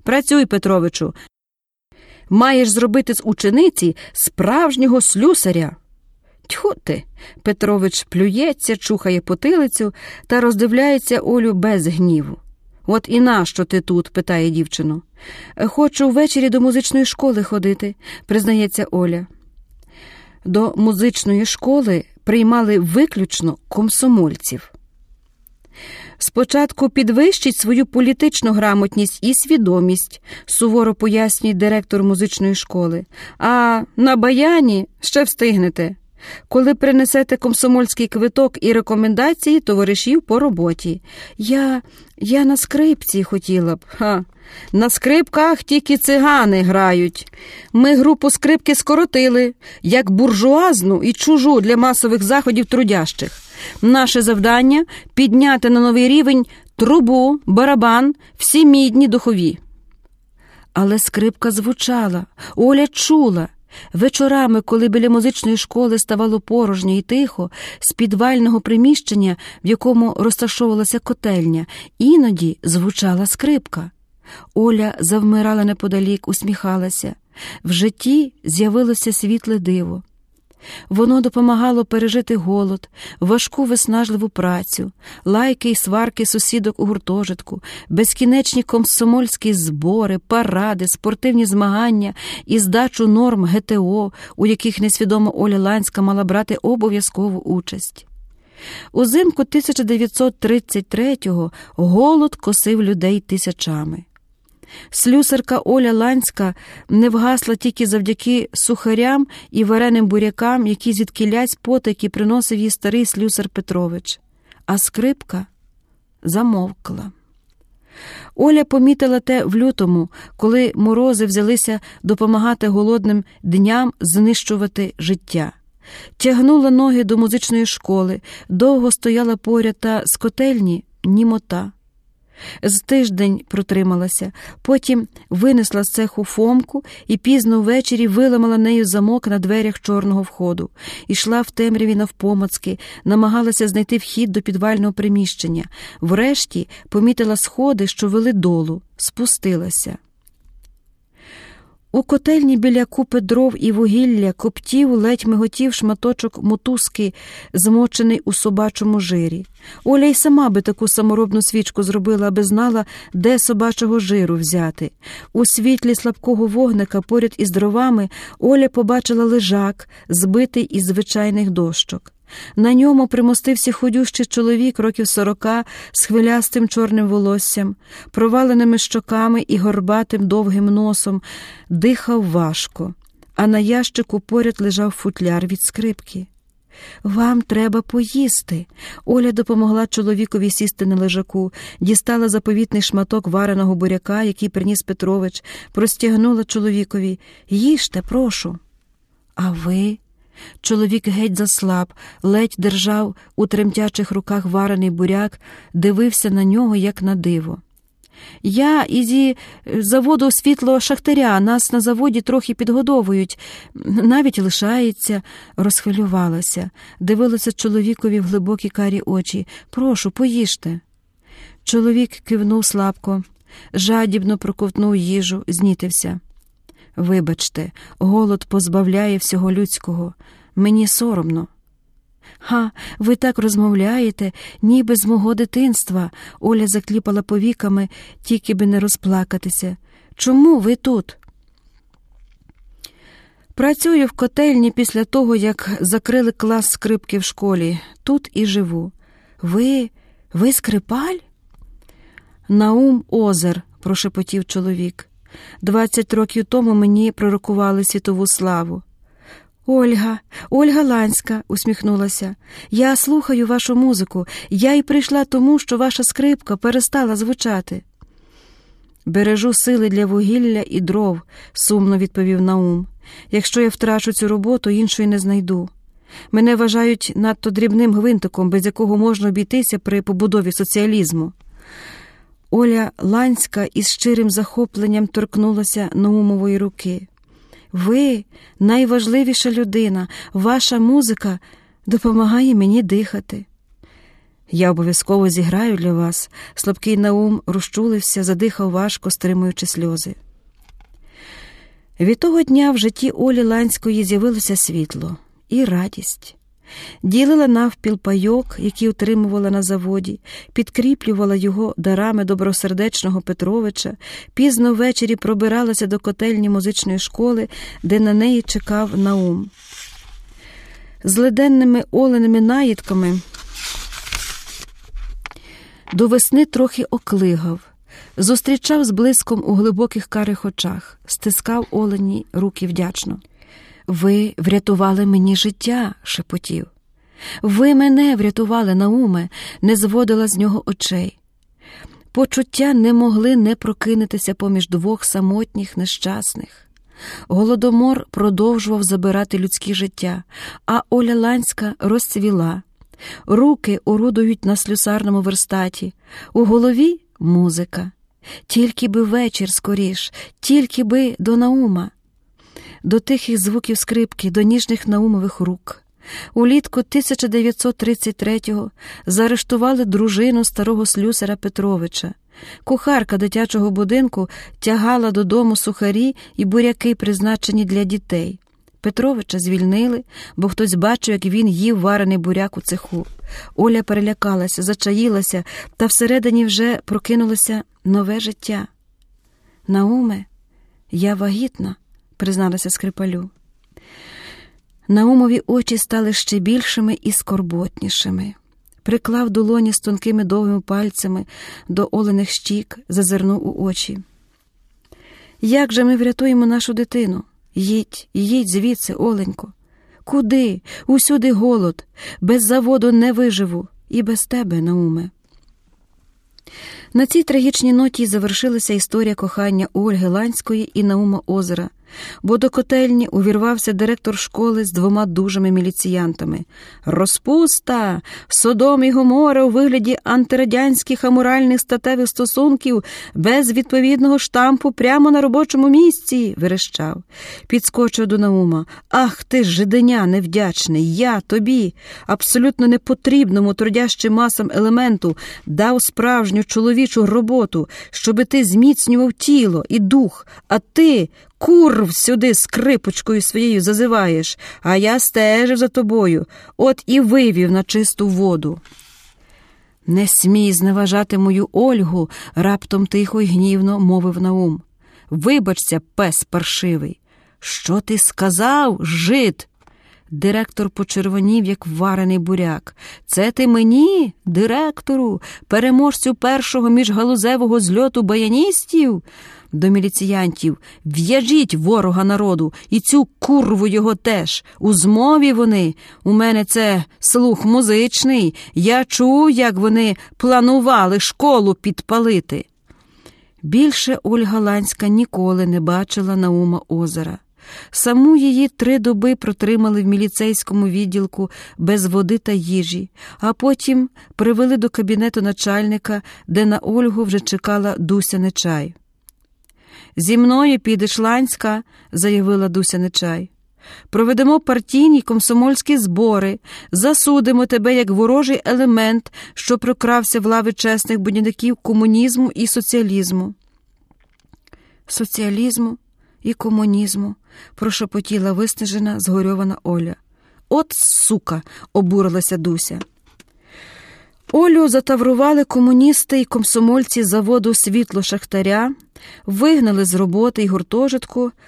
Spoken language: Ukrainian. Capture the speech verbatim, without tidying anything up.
Працюй, Петровичу. Маєш зробити з учениці справжнього слюсаря. Тьху ти! Петрович плюється, чухає потилицю та роздивляється Олю без гніву. От і нащо ти тут? Питає дівчину. Хочу ввечері до музичної школи ходити, признається Оля. До музичної школи приймали виключно комсомольців. Спочатку підвищіть свою політичну грамотність і свідомість, суворо пояснює директор музичної школи. А на баяні ще встигнете, коли принесете комсомольський квиток і рекомендації товаришів по роботі. Я, я на скрипці хотіла б. Ха. На скрипках тільки цигани грають. Ми групу скрипки скоротили, як буржуазну і чужу для масових заходів трудящих. Наше завдання – підняти на новий рівень трубу, барабан, всі мідні духові. Але скрипка звучала, Оля чула. Вечорами, коли біля музичної школи ставало порожньо і тихо, з підвального приміщення, в якому розташовувалася котельня, іноді звучала скрипка. Оля завмирала неподалік, усміхалася. В житті з'явилося світле диво. Воно допомагало пережити голод, важку виснажливу працю, лайки й сварки сусідок у гуртожитку, безкінечні комсомольські збори, паради, спортивні змагання і здачу норм ге те о, у яких несвідомо Оля Ланська мала брати обов'язкову участь. Узимку тисяча дев'ятсот тридцять третього голод косив людей тисячами. Слюсарка Оля Ланська не вгасла тільки завдяки сухарям і вареним бурякам, які звідкілясь потайки приносив їй старий слюсар Петрович. А скрипка замовкла. Оля помітила те в лютому, коли морози взялися допомагати голодним дням знищувати життя. Тягнула ноги до музичної школи, довго стояла поряд та з котельні німота. З тиждень протрималася, потім винесла з цеху Фомку і пізно ввечері виламала нею замок на дверях чорного входу. Ішла в темряві навпомацки, намагалася знайти вхід до підвального приміщення. Врешті помітила сходи, що вели долу, спустилася. У котельні біля купи дров і вугілля коптів, ледь миготів шматочок мотузки, змочений у собачому жирі. Оля й сама би таку саморобну свічку зробила, аби знала, де собачого жиру взяти. У світлі слабкого вогника поряд із дровами Оля побачила лежак, збитий із звичайних дощок. На ньому примостився ходющий чоловік років сорока з хвилястим чорним волоссям, проваленими щоками і горбатим довгим носом, дихав важко, а на ящику поряд лежав футляр від скрипки. «Вам треба поїсти!» Оля допомогла чоловікові сісти на лежаку, дістала заповітний шматок вареного буряка, який приніс Петрович, простягнула чоловікові. «Їжте, прошу!» «А ви?» Чоловік геть заслаб, ледь держав у тремтячих руках варений буряк, дивився на нього, як на диво. «Я із заводу світлого шахтаря, нас на заводі трохи підгодовують, навіть лишається», розхвилювалася, дивилася чоловікові в глибокі карі очі. «Прошу, поїжте». Чоловік кивнув слабко, жадібно проковтнув їжу, знітився. «Вибачте, голод позбавляє всього людського. Мені соромно». «Ха, ви так розмовляєте, ніби з мого дитинства», Оля закліпала повіками, тільки би не розплакатися. «Чому ви тут?» «Працюю в котельні після того, як закрили клас скрипки в школі. Тут і живу». «Ви... ви скрипаль?» «Наум Озер», – прошепотів чоловік. «Двадцять років тому мені пророкували світову славу». «Ольга, Ольга Ланська», – усміхнулася. «Я слухаю вашу музику. Я й прийшла тому, що ваша скрипка перестала звучати». «Бережу сили для вугілля і дров», – сумно відповів Наум. «Якщо я втрачу цю роботу, іншої не знайду. Мене вважають надто дрібним гвинтиком, без якого можна обійтися при побудові соціалізму». Оля Ланська із щирим захопленням торкнулася Наумової руки. «Ви – найважливіша людина. Ваша музика допомагає мені дихати». Я обов'язково зіграю для вас. Слабкий Наум розчулився, задихав важко, стримуючи сльози. Від того дня в житті Олі Ланської з'явилося світло і радість. Ділила навпіл пайок, який отримувала на заводі, підкріплювала його дарами добросердечного Петровича, пізно ввечері пробиралася до котельні музичної школи, де на неї чекав Наум. З леденними оленими наїдками до весни трохи оклигав, зустрічав з блиском у глибоких карих очах, стискав Олені руки вдячно. «Ви врятували мені життя», – шепотів. «Ви мене врятували, Науме», – не зводила з нього очей. Почуття не могли не прокинутися поміж двох самотніх нещасних. Голодомор продовжував забирати людське життя, а Оля Ланська розцвіла. Руки орудують на слюсарному верстаті, у голові – музика. Тільки би вечір скоріш, тільки би до Наума. До тихих звуків скрипки, до ніжних Наумових рук. Улітку тисяча дев'ятсот тридцять третього заарештували дружину старого слюсара Петровича. Кухарка дитячого будинку тягала додому сухарі і буряки, призначені для дітей. Петровича звільнили, бо хтось бачив, як він їв варений буряк у цеху. Оля перелякалася, зачаїлася, та всередині вже прокинулося нове життя. «Науме, я вагітна», – призналася Скрипалю. Наумові очі стали ще більшими і скорботнішими. Приклав долоні з тонкими довгими пальцями до олених щік, зазирнув у очі. «Як же ми врятуємо нашу дитину? Їдь, їдь звідси, Оленько. Куди? Усюди голод. Без заводу не виживу. І без тебе, Науме». На цій трагічній ноті завершилася історія кохання Ольги Ланської і Наума Озера, бо до котельні увірвався директор школи з двома дужими міліціянтами. «Розпуста! Содом і Гомора у вигляді антирадянських аморальних статевих стосунків без відповідного штампу прямо на робочому місці!» – верещав. Підскочив до Наума. «Ах ти ж жиденя невдячний! Я тобі, абсолютно непотрібному трудящим масам елементу, дав справжню чоловічу роботу, щоби ти зміцнював тіло і дух, а ти... Курв сюди скрипочкою своєю зазиваєш, а я стежив за тобою, от і вивів на чисту воду». «Не смій зневажати мою Ольгу», – раптом тихо й гнівно мовив Наум. «Вибачся, пес паршивий». «Що ти сказав, жид?» Директор почервонів, як варений буряк. «Це ти мені, директору, переможцю першого міжгалузевого зльоту баяністів?» До міліціянтів: «В'яжіть ворога народу, і цю курву його теж. У змові вони. У мене це слух музичний. Я чув, як вони планували школу підпалити». Більше Ольга Ланська ніколи не бачила Наума Озера. Саму її три доби протримали в міліцейському відділку без води та їжі, а потім привели до кабінету начальника, де на Ольгу вже чекала Дуся Нечай. «Зі мною підеш, Ланська», – заявила Дуся Нечай. «Проведемо партійні комсомольські збори, засудимо тебе як ворожий елемент, що прокрався в лави чесних будівників комунізму і соціалізму». «Соціалізму і комунізму», – прошепотіла виснажена, згорьована Оля. «От сука!» – обурилася Дуся. Олю затаврували комуністи і комсомольці заводу «Світло Шахтаря», вигнали з роботи й гуртожитку,